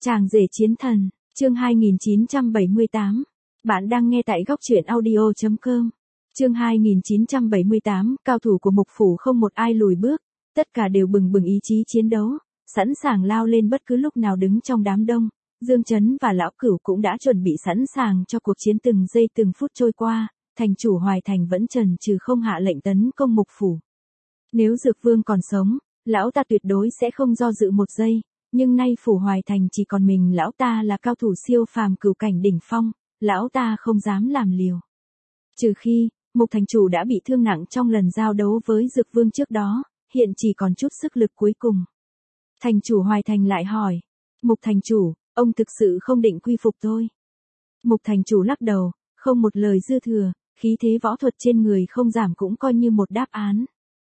Chàng rể chiến thần, chương 2978. Bạn đang nghe tại góc truyện audio.com. Chương 2978, cao thủ của Mục Phủ không một ai lùi bước, tất cả đều bừng bừng ý chí chiến đấu, sẵn sàng lao lên bất cứ lúc nào. Đứng trong đám đông, Dương Chấn và Lão Cửu cũng đã chuẩn bị sẵn sàng cho cuộc chiến. Từng giây từng phút trôi qua, thành chủ Hoài Thành vẫn chần chừ không hạ lệnh tấn công Mục Phủ. Nếu Dược Vương còn sống, lão ta tuyệt đối sẽ không do dự một giây. Nhưng nay Phủ Hoài Thành chỉ còn mình lão ta là cao thủ siêu phàm cửu cảnh đỉnh phong, lão ta không dám làm liều. Trừ khi, Mục thành chủ đã bị thương nặng trong lần giao đấu với Dược Vương trước đó, hiện chỉ còn chút sức lực cuối cùng. Thành chủ Hoài Thành lại hỏi, Mục thành chủ, ông thực sự không định quy phục tôi? Mục thành chủ lắc đầu, không một lời dư thừa, khí thế võ thuật trên người không giảm cũng coi như một đáp án.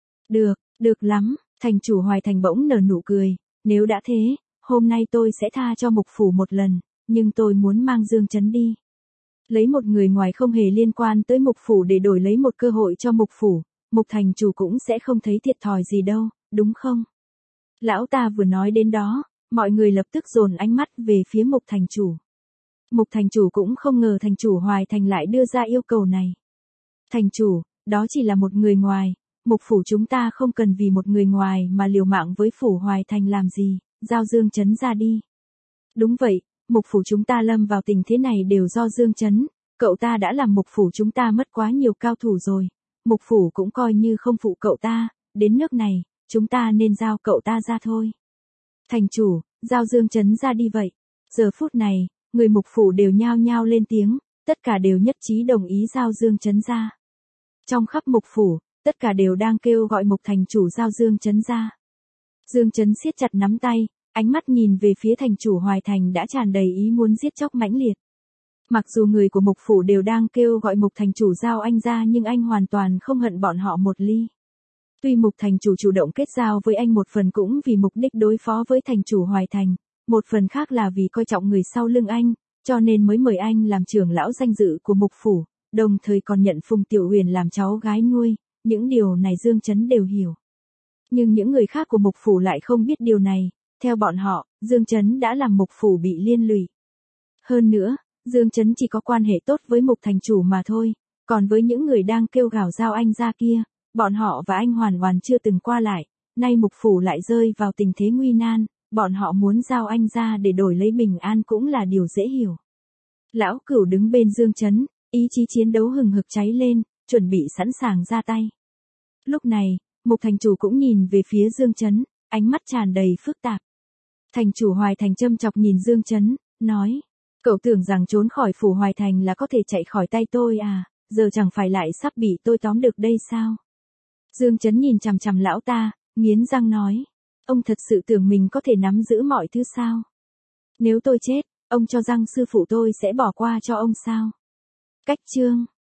Được lắm, thành chủ Hoài Thành bỗng nở nụ cười. Nếu đã thế, hôm nay tôi sẽ tha cho Mục Phủ một lần, nhưng tôi muốn mang Dương Chấn đi. Lấy một người ngoài không hề liên quan tới Mục Phủ để đổi lấy một cơ hội cho Mục Phủ, Mục thành chủ cũng sẽ không thấy thiệt thòi gì đâu, đúng không? Lão ta vừa nói đến đó, mọi người lập tức dồn ánh mắt về phía Mục thành chủ. Mục thành chủ cũng không ngờ thành chủ Hoài Thành lại đưa ra yêu cầu này. Thành chủ, đó chỉ là một người ngoài. Mục Phủ chúng ta không cần vì một người ngoài mà liều mạng với Phủ Hoài Thành làm gì, giao Dương Chấn ra đi. Đúng vậy, Mục Phủ chúng ta lâm vào tình thế này đều do Dương Chấn, cậu ta đã làm Mục Phủ chúng ta mất quá nhiều cao thủ rồi, Mục Phủ cũng coi như không phụ cậu ta, đến nước này, chúng ta nên giao cậu ta ra thôi. Thành chủ, giao Dương Chấn ra đi vậy. Giờ phút này, người Mục Phủ đều nhao nhao lên tiếng, tất cả đều nhất trí đồng ý giao Dương Chấn ra. Trong khắp Mục Phủ, tất cả đều đang kêu gọi Mục thành chủ giao Dương Chấn ra. Dương Chấn siết chặt nắm tay, ánh mắt nhìn về phía thành chủ Hoài Thành đã tràn đầy ý muốn giết chóc mãnh liệt. Mặc dù người của Mục Phủ đều đang kêu gọi Mục thành chủ giao anh ra nhưng anh hoàn toàn không hận bọn họ một ly. Tuy Mục thành chủ chủ động kết giao với anh một phần cũng vì mục đích đối phó với thành chủ Hoài Thành, một phần khác là vì coi trọng người sau lưng anh, cho nên mới mời anh làm trưởng lão danh dự của Mục Phủ, đồng thời còn nhận Phùng Tiểu Huyền làm cháu gái nuôi. Những điều này Dương Chấn đều hiểu. Nhưng những người khác của Mục Phủ lại không biết điều này, theo bọn họ, Dương Chấn đã làm Mục Phủ bị liên lụy. Hơn nữa, Dương Chấn chỉ có quan hệ tốt với Mục thành chủ mà thôi, còn với những người đang kêu gào giao anh ra kia, bọn họ và anh hoàn toàn chưa từng qua lại, nay Mục Phủ lại rơi vào tình thế nguy nan, bọn họ muốn giao anh ra để đổi lấy bình an cũng là điều dễ hiểu. Lão Cửu đứng bên Dương Chấn, ý chí chiến đấu hừng hực cháy lên, chuẩn bị sẵn sàng ra tay. Lúc này, Mục thành chủ cũng nhìn về phía Dương Chấn, ánh mắt tràn đầy phức tạp. Thành chủ Hoài Thành châm chọc nhìn Dương Chấn, nói, cậu tưởng rằng trốn khỏi Phủ Hoài Thành là có thể chạy khỏi tay tôi à, giờ chẳng phải lại sắp bị tôi tóm được đây sao? Dương Chấn nhìn chằm chằm lão ta, nghiến răng nói, ông thật sự tưởng mình có thể nắm giữ mọi thứ sao? Nếu tôi chết, ông cho rằng sư phụ tôi sẽ bỏ qua cho ông sao? Cách chương